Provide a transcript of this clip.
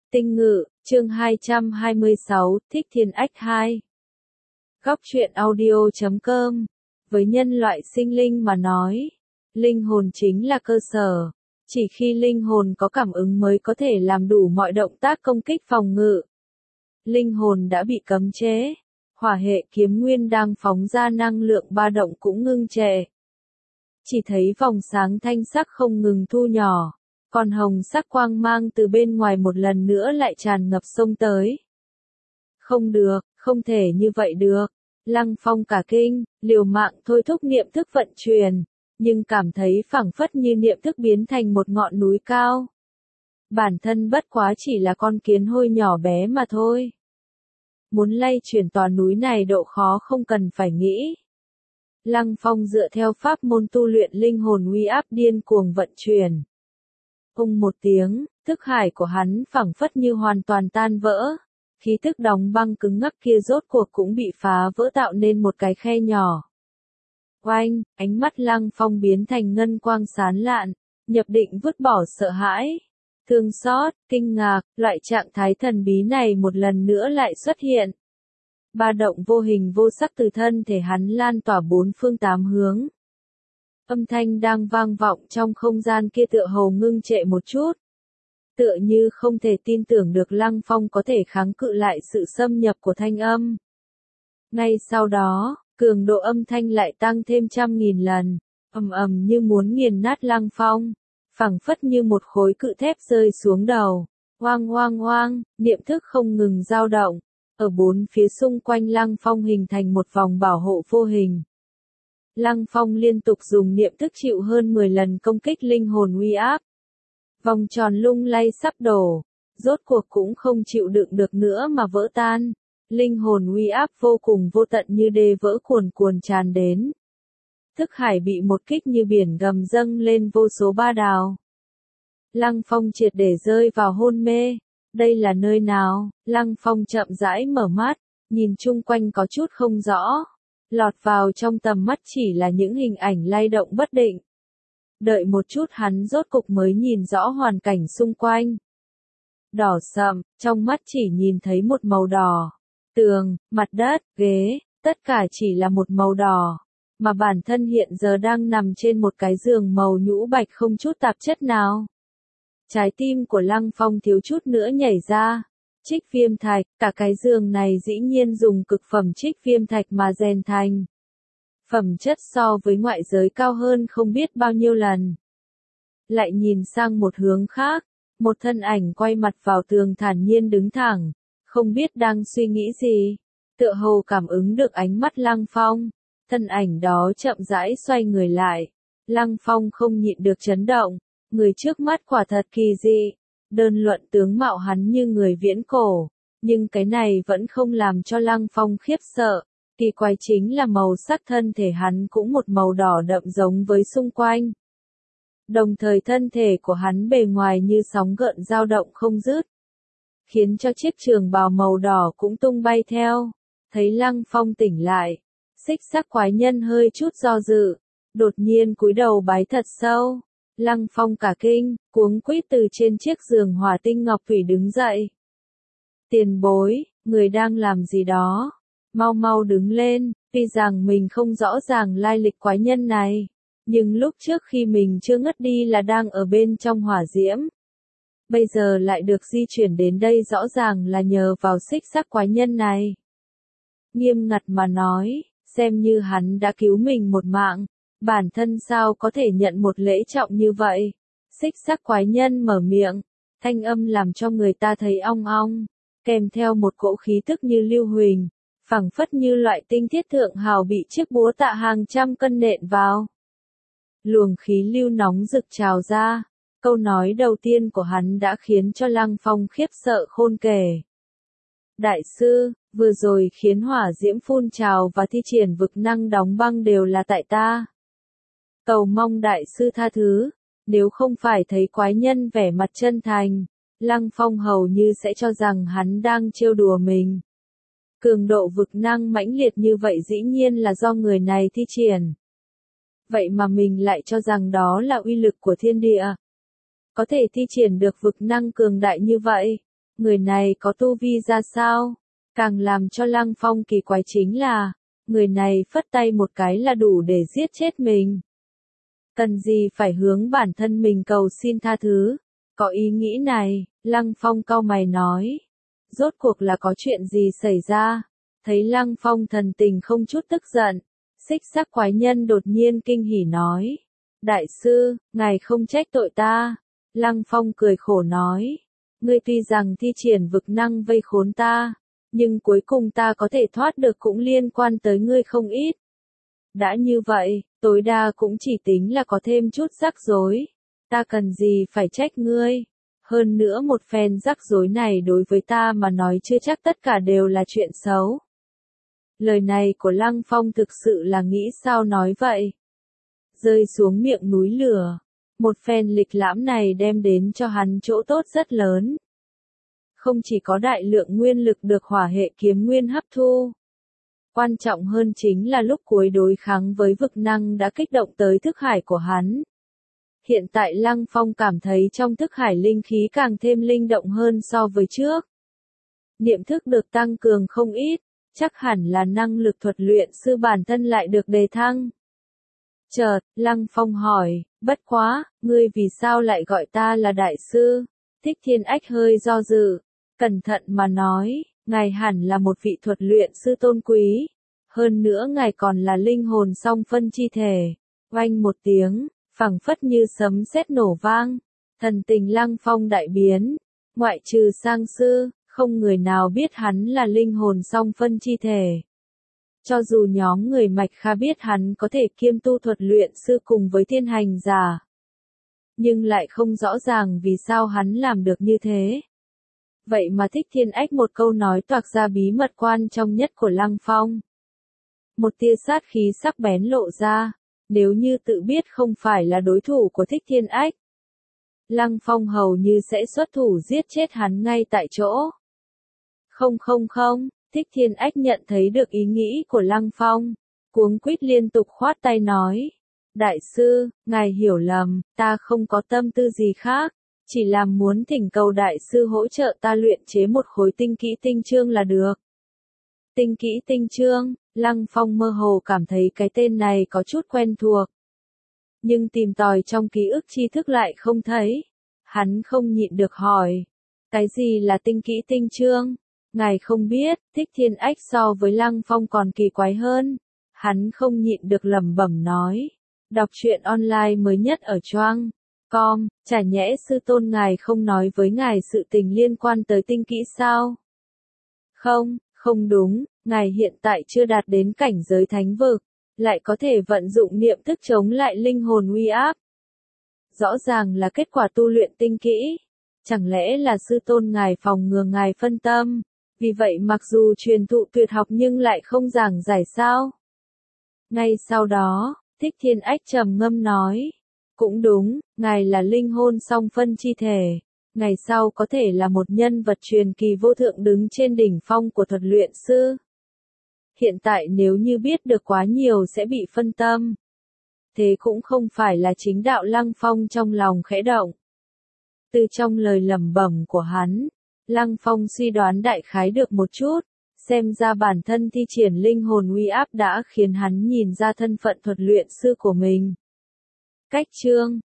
Tinh ngự, chương 226, Thích Thiên Ách 2. Góc truyện audio.com. Với nhân loại sinh linh mà nói, linh hồn chính là cơ sở. Chỉ khi linh hồn có cảm ứng mới có thể làm đủ mọi động tác công kích phòng ngự. Linh hồn đã bị cấm chế. Hỏa hệ kiếm nguyên đang phóng ra năng lượng ba động cũng ngưng trệ. Chỉ thấy vòng sáng thanh sắc không ngừng thu nhỏ. Còn hồng sắc quang mang từ bên ngoài một lần nữa lại tràn ngập xông tới. Không được, không thể như vậy được. Lăng Phong cả kinh, liều mạng thôi thúc niệm thức vận chuyển, nhưng cảm thấy phảng phất như niệm thức biến thành một ngọn núi cao. Bản thân bất quá chỉ là con kiến hôi nhỏ bé mà thôi. Muốn lay chuyển tòa núi này độ khó không cần phải nghĩ. Lăng Phong dựa theo pháp môn tu luyện linh hồn uy áp điên cuồng vận chuyển. Một tiếng, thức hải của hắn phảng phất như hoàn toàn tan vỡ. Khí thức đóng băng cứng ngắc kia rốt cuộc cũng bị phá vỡ tạo nên một cái khe nhỏ. Oanh, ánh mắt Lăng Phong biến thành ngân quang sáng lạn, nhập định vứt bỏ sợ hãi, thương xót, kinh ngạc, loại trạng thái thần bí này một lần nữa lại xuất hiện. Ba động vô hình vô sắc từ thân thể hắn lan tỏa bốn phương tám hướng. Âm thanh đang vang vọng trong không gian kia tựa hồ ngưng trệ một chút. Tựa như không thể tin tưởng được Lăng Phong có thể kháng cự lại sự xâm nhập của thanh âm. Ngay sau đó, cường độ âm thanh lại tăng thêm 100.000 lần, ầm ầm như muốn nghiền nát Lăng Phong, phảng phất như một khối cự thép rơi xuống đầu. Oang oang oang, niệm thức không ngừng dao động, ở bốn phía xung quanh Lăng Phong hình thành một vòng bảo hộ vô hình. Lăng Phong liên tục dùng niệm thức chịu hơn 10 lần công kích linh hồn uy áp. Vòng tròn lung lay sắp đổ, rốt cuộc cũng không chịu đựng được nữa mà vỡ tan. Linh hồn uy áp vô cùng vô tận như đê vỡ cuồn cuồn tràn đến. Thức hải bị một kích như biển gầm dâng lên vô số ba đào. Lăng Phong triệt để rơi vào hôn mê. Đây là nơi nào? Lăng Phong chậm rãi mở mắt, nhìn chung quanh có chút không rõ. Lọt vào trong tầm mắt chỉ là những hình ảnh lay động bất định. Đợi một chút hắn rốt cục mới nhìn rõ hoàn cảnh xung quanh. Đỏ sậm, trong mắt chỉ nhìn thấy một màu đỏ. Tường, mặt đất, ghế, tất cả chỉ là một màu đỏ. Mà bản thân hiện giờ đang nằm trên một cái giường màu nhũ bạch không chút tạp chất nào. Trái tim của Lăng Phong thiếu chút nữa nhảy ra. Trích viêm thạch, cả cái giường này dĩ nhiên dùng cực phẩm trích viêm thạch mà rèn thành. Phẩm chất so với ngoại giới cao hơn không biết bao nhiêu lần. Lại nhìn sang một hướng khác, một thân ảnh quay mặt vào tường thản nhiên đứng thẳng, không biết đang suy nghĩ gì, tựa hồ cảm ứng được ánh mắt Lăng Phong, thân ảnh đó chậm rãi xoay người lại. Lăng Phong không nhịn được chấn động, người trước mắt quả thật kỳ dị. Đơn luận tướng mạo hắn như người viễn cổ, nhưng cái này vẫn không làm cho Lăng Phong khiếp sợ. Kỳ quái chính là màu sắc thân thể hắn cũng một màu đỏ đậm giống với xung quanh. Đồng thời thân thể của hắn bề ngoài như sóng gợn dao động không dứt, khiến cho chiếc trường bào màu đỏ cũng tung bay theo. Thấy Lăng Phong tỉnh lại, xích sắc quái nhân hơi chút do dự, đột nhiên cúi đầu bái thật sâu. Lăng Phong cả kinh, cuống quýt từ trên chiếc giường hỏa tinh ngọc thủy đứng dậy. Tiền bối, người đang làm gì đó? Mau mau đứng lên, tuy rằng mình không rõ ràng lai lịch quái nhân này, nhưng lúc trước khi mình chưa ngất đi là đang ở bên trong hỏa diễm. Bây giờ lại được di chuyển đến đây rõ ràng là nhờ vào xích sắc quái nhân này. Nghiêm ngặt mà nói, xem như hắn đã cứu mình một mạng, bản thân sao có thể nhận một lễ trọng như vậy. Xích sắc quái nhân mở miệng, thanh âm làm cho người ta thấy ong ong, kèm theo một cỗ khí tức như lưu huỳnh. Phảng phất như loại tinh thiết thượng hào bị chiếc búa tạ hàng trăm cân nện vào. Luồng khí lưu nóng rực trào ra, câu nói đầu tiên của hắn đã khiến cho Lăng Phong khiếp sợ khôn kể. Đại sư, vừa rồi khiến hỏa diễm phun trào và thi triển vực năng đóng băng đều là tại ta. Cầu mong đại sư tha thứ, nếu không phải thấy quái nhân vẻ mặt chân thành, Lăng Phong hầu như sẽ cho rằng hắn đang trêu đùa mình. Cường độ vực năng mãnh liệt như vậy dĩ nhiên là do người này thi triển. Vậy mà mình lại cho rằng đó là uy lực của thiên địa. Có thể thi triển được vực năng cường đại như vậy. người này có tu vi ra sao? Càng làm cho Lăng Phong kỳ quái chính là, người này phất tay một cái là đủ để giết chết mình. Cần gì phải hướng bản thân mình cầu xin tha thứ? Có ý nghĩ này, Lăng Phong cau mày nói. Rốt cuộc là có chuyện gì xảy ra? Thấy Lăng Phong thần tình không chút tức giận, xích sắc quái nhân đột nhiên kinh hỉ nói. Đại sư, ngài không trách tội ta. Lăng Phong cười khổ nói. Ngươi tuy rằng thi triển vực năng vây khốn ta, nhưng cuối cùng ta có thể thoát được cũng liên quan tới ngươi không ít. Đã như vậy, tối đa cũng chỉ tính là có thêm chút rắc rối. Ta cần gì phải trách ngươi. Hơn nữa một phen rắc rối này đối với ta mà nói chưa chắc tất cả đều là chuyện xấu. Lời này của Lăng Phong thực sự là nghĩ sao nói vậy. Rơi xuống miệng núi lửa. Một phen lịch lãm này đem đến cho hắn chỗ tốt rất lớn. Không chỉ có đại lượng nguyên lực được hỏa hệ kiếm nguyên hấp thu. Quan trọng hơn chính là lúc cuối đối kháng với vực năng đã kích động tới thức hải của hắn. Hiện tại Lăng Phong cảm thấy trong thức hải linh khí càng thêm linh động hơn so với trước. Niệm thức được tăng cường không ít, chắc hẳn là năng lực thuật luyện sư bản thân lại được đề thăng. Chợt, Lăng Phong hỏi, bất quá, ngươi vì sao lại gọi ta là đại sư? Thích Thiên Ách hơi do dự, cẩn thận mà nói, ngài hẳn là một vị thuật luyện sư tôn quý. Hơn nữa ngài còn là linh hồn song phân chi thể. Oanh một tiếng, phảng phất như sấm sét nổ vang. Thần tình Lăng Phong đại biến. Ngoại trừ sang sư, không người nào biết hắn là linh hồn song phân chi thể. Cho dù nhóm người Mạch Kha biết hắn có thể kiêm tu thuật luyện sư cùng với thiên hành giả. Nhưng lại không rõ ràng vì sao hắn làm được như thế. Vậy mà Thích Thiên Ách một câu nói toạc ra bí mật quan trọng nhất của Lăng Phong. Một tia sát khí sắc bén lộ ra, nếu như tự biết không phải là đối thủ của Thích Thiên Ách. Lăng Phong hầu như sẽ xuất thủ giết chết hắn ngay tại chỗ. Không, Thích Thiên Ách nhận thấy được ý nghĩ của Lăng Phong, cuống quýt liên tục khoát tay nói. Đại sư, ngài hiểu lầm, ta không có tâm tư gì khác, chỉ là muốn thỉnh cầu đại sư hỗ trợ ta luyện chế một khối tinh kỹ tinh chương là được. Tinh kỹ tinh chương, Lăng Phong mơ hồ cảm thấy cái tên này có chút quen thuộc. Nhưng tìm tòi trong ký ức tri thức lại không thấy. Hắn không nhịn được hỏi. Cái gì là tinh kỹ tinh chương? Ngài không biết, Thích Thiên Ách so với Lăng Phong còn kỳ quái hơn. Hắn không nhịn được lẩm bẩm nói. Đọc truyện online mới nhất ở Choang.com, chả nhẽ sư tôn ngài không nói với ngài sự tình liên quan tới tinh kỹ sao? Không đúng, ngài hiện tại chưa đạt đến cảnh giới thánh vực, lại có thể vận dụng niệm thức chống lại linh hồn uy áp. Rõ ràng là kết quả tu luyện tinh kỹ. Chẳng lẽ là sư tôn ngài phòng ngừa ngài phân tâm, vì vậy mặc dù truyền thụ tuyệt học nhưng lại không giảng giải sao? Ngay sau đó, Thích Thiên Ách trầm ngâm nói. Cũng đúng, ngài là linh hồn song phân chi thể. Ngày sau có thể là một nhân vật truyền kỳ vô thượng đứng trên đỉnh phong của thuật luyện sư. Hiện tại nếu như biết được quá nhiều sẽ bị phân tâm. Thế cũng không phải là chính đạo. Lăng Phong trong lòng khẽ động. Từ trong lời lẩm bẩm của hắn, Lăng Phong suy đoán đại khái được một chút, xem ra bản thân thi triển linh hồn uy áp đã khiến hắn nhìn ra thân phận thuật luyện sư của mình. Cách chương